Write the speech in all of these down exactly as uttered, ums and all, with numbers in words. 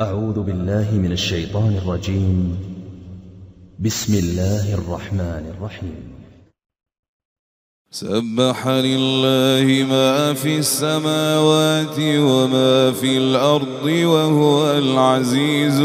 أعوذ بالله من الشيطان الرجيم. بسم الله الرحمن الرحيم. سبح لله ما في السماوات وما في الأرض وهو العزيز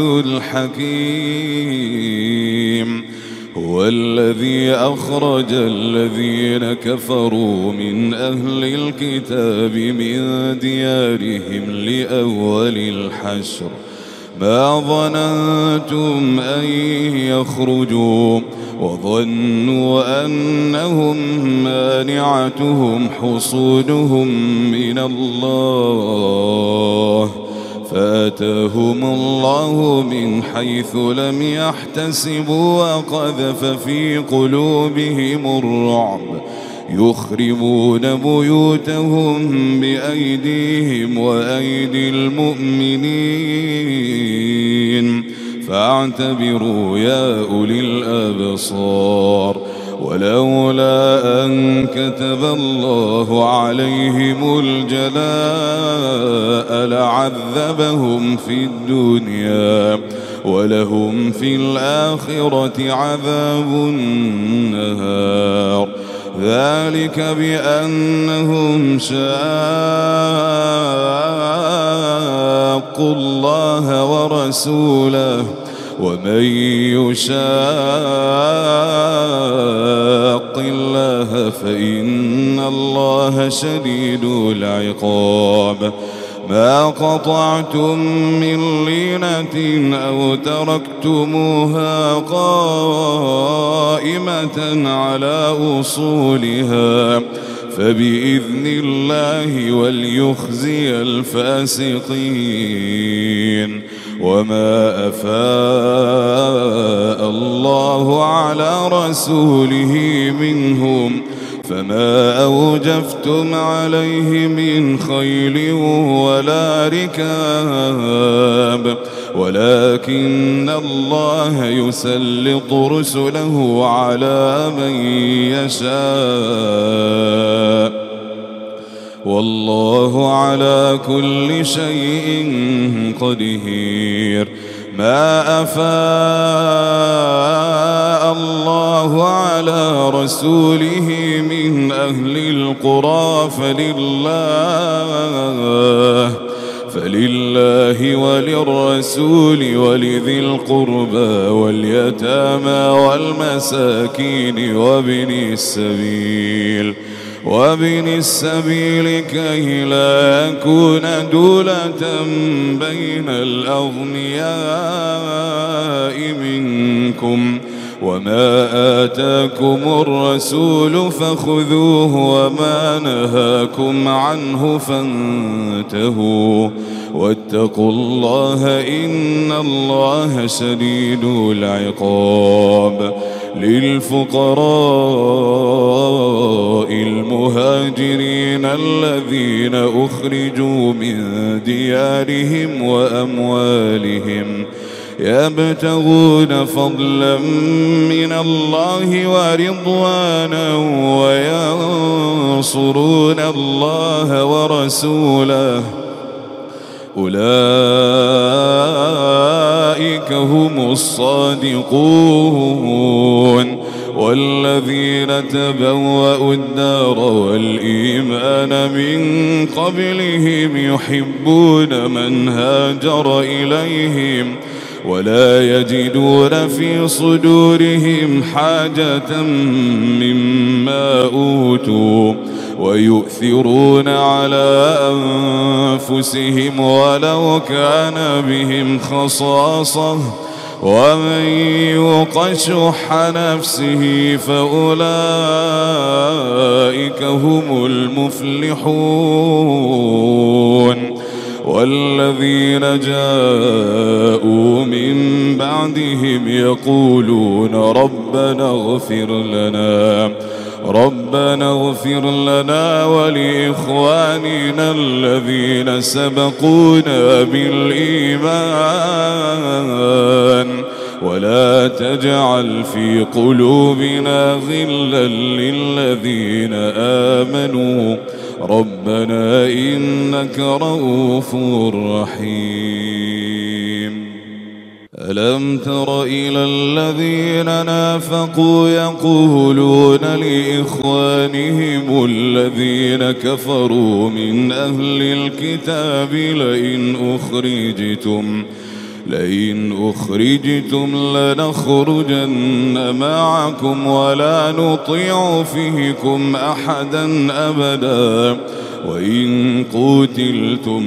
الحكيم. هو الذي أخرج الذين كفروا من أهل الكتاب من ديارهم لأول الحشر ما ظننتم أن يخرجوا وظنوا أنهم مانعتهم حصونهم من الله فآتاهم الله من حيث لم يحتسبوا وقذف في قلوبهم الرعب يخربون بيوتهم بأيديهم وأيدي المؤمنين فاعتبروا يا أولي الأبصار. ولولا أن كتب الله عليهم الجلاء لعذبهم في الدنيا ولهم في الآخرة عذاب النار. ذلك بأنهم شاقوا الله ورسوله ومن يشاق الله فإن الله شديد العقاب. ما قطعتم من لينة أو تركتموها قائمة على أصولها فبإذن الله وليخزي الفاسقين. وما أفاء الله على رسوله منهم فما أوجفتم عليه من خيل ولا ركاب ولكن الله يسلط رسله على من يشاء والله على كل شيء قدير. ما أفاء الله على رسوله من أهل القرى فلله فلله وللرسول ولذي القربى واليتامى والمساكين وابن السبيل وابن السبيل كي لا يكون دولة بين الأغنياء منكم. وما آتاكم الرسول فخذوه وما نهاكم عنه فانتهوا واتقوا الله إن الله شديد العقاب. للفقراء المهاجرين الذين أخرجوا من ديارهم وأموالهم يبتغون فضلا من الله ورضوانا وينصرون الله ورسوله أولئك هم الصادقون. والذين تبوأوا الدار والإيمان من قبلهم يحبون من هاجر إليهم ولا يجدون في صدورهم حاجة مما أوتوا ويؤثرون على أنفسهم ولو كان بهم خصاصة ومن يوق شح نفسه فأولئك هم المفلحون. والذين جاءوا من بعدهم يقولون ربنا اغفر لنا ربنا اغفر لنا ولإخواننا الذين سبقونا بالإيمان ولا تجعل في قلوبنا غلا للذين آمنوا ربنا إنك رؤوف رحيم. ألم تر إلى الذين نافقوا يقولون لإخوانهم الذين كفروا من أهل الكتاب لئن أخرجتم لئن أخرجتم لنخرجن معكم ولا نطيع فيكم أحدا أبدا وإن قتلتم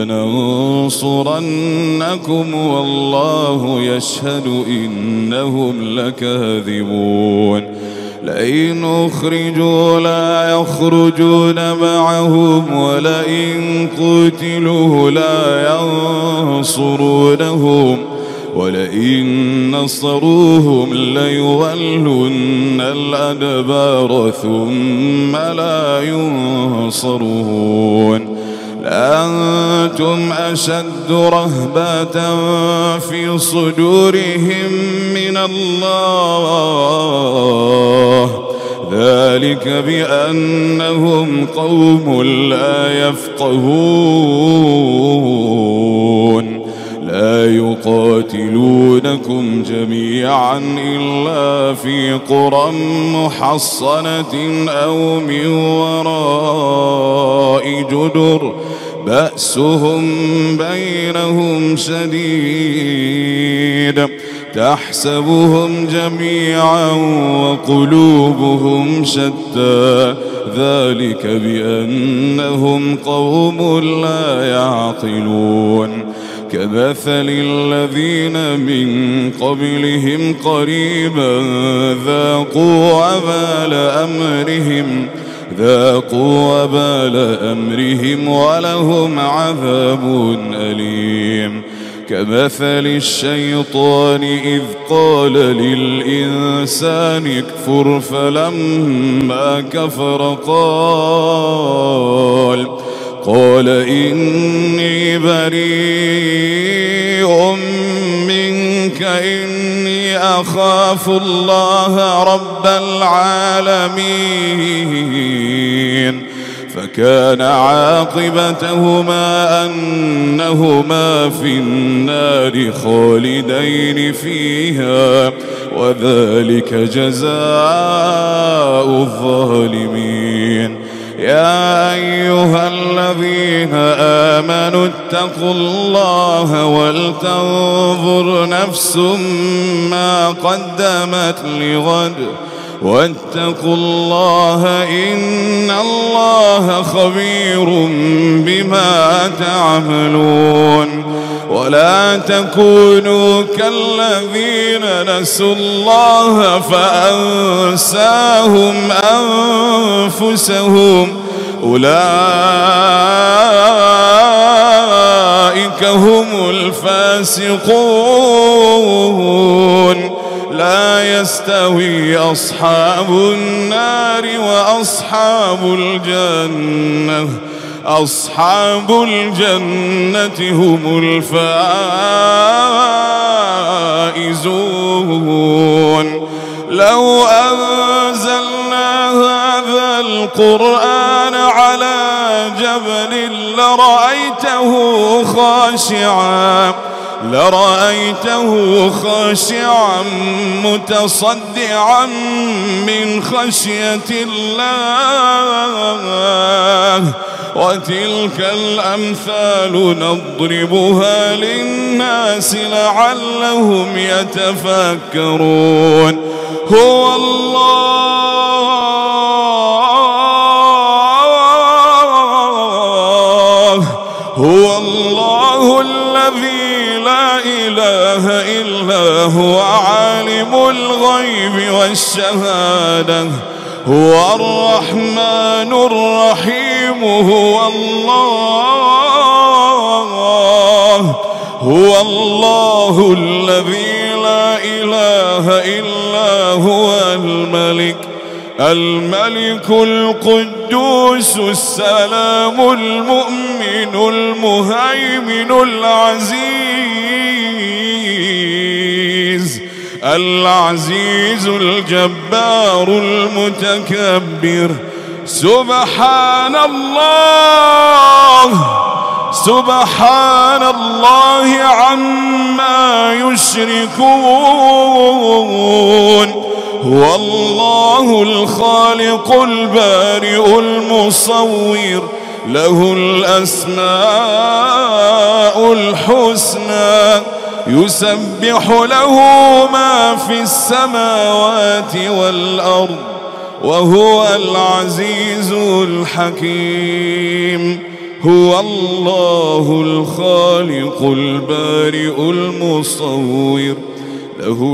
لننصرنكم والله يشهد إنهم لكاذبون لئن أخرجوا لا يخرجون معهم ولئن قتلوا لا ينصرونهم ولئن نصروهم ليولن الأدبار ثم لا ينصرون لأنتم أشد رهبة في صدورهم من الله ذلك بأنهم قوم لا يفقهون لا يقاتلونكم جميعا إلا في قرى محصنة أو من وراء جدر بأسهم بينهم شديد تحسبهم جميعا وقلوبهم شتى ذلك بأنهم قوم لا يعقلون كمثل الذين من قبلهم قريبا ذاقوا وبال أمرهم ذاقوا وبال أمرهم ولهم عذاب أليم كمثل الشيطان إذ قال للإنسان اكفر فلما كفر قال قال إني بريء منك إني أخاف الله رب العالمين فكان عاقبتهما أنهما في النار خالدين فيها وذلك جزاء الظالمين يا أيها الذين آمنوا اتقوا الله ولتنظر نفس ما قدمت لغد واتقوا الله إن الله خبير بما تعملون ولا تكونوا كالذين نسوا الله فأنساهم أنفسهم أولئك هم الفاسقون لا يستوي أصحاب النار وأصحاب الجنة أصحاب الجنة هم الفائزون لو أنزلنا هذا القرآن على جبل لرأيته خاشعا لرأيته خاشعا متصدعا من خشية الله وتلك الأمثال نضربها للناس لعلهم يتفكرون هو الله هو الله الذي لا إله إلا هو عالم الغيب والشهادة هو الرحمن الرحيم هو الله هو الله الذي لا إله إلا هو الملك الملك القدوس السلام المؤمن المهيمن العزيز العزيز الجبار المتكبر سبحان الله سبحان الله عما يشركون هو الله الخالق البارئ المصور له الأسماء الحسنى يسبح له ما في السماوات والأرض وهو العزيز الحكيم هو الله الخالق البارئ المصور له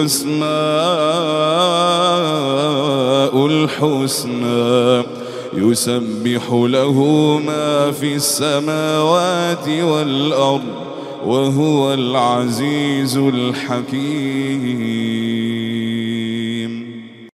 الأسماء الحسنى يسبح له ما في السماوات والأرض وهو العزيز الحكيم.